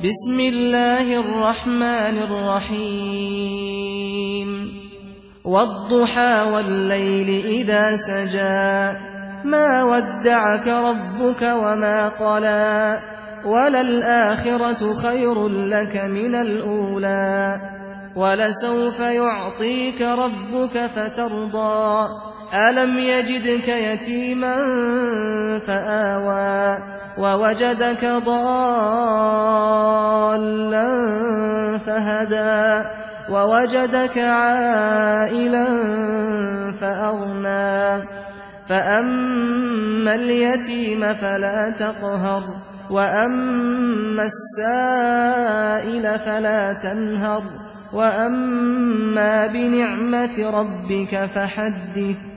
بسم الله الرحمن الرحيم والضحى والليل إذا سجى ما ودعك ربك وما قلى وللآخرة خير لك من الأولى ولسوف يعطيك ربك فترضى ألم يجدك يتيما فآوى ووجدك ضالا فهدى ووجدك عائلا فأغنى فأما اليتيم فلا تقهر وأما السائل فلا تنهر وأما بنعمة ربك فحدث